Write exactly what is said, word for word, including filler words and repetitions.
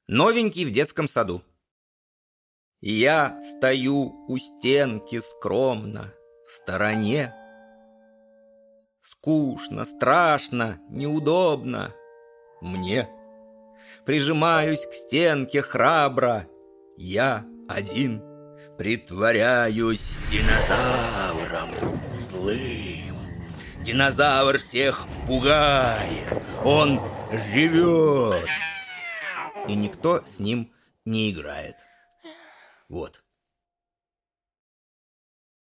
Новенький в детском саду. Я стою у стенки скромно, в стороне. Скучно, страшно, неудобно мне. Прижимаюсь к стенке храбро, я один. Притворяюсь динозавром злым. Динозавр всех пугает, он ревет, и никто с ним не играет. Вот.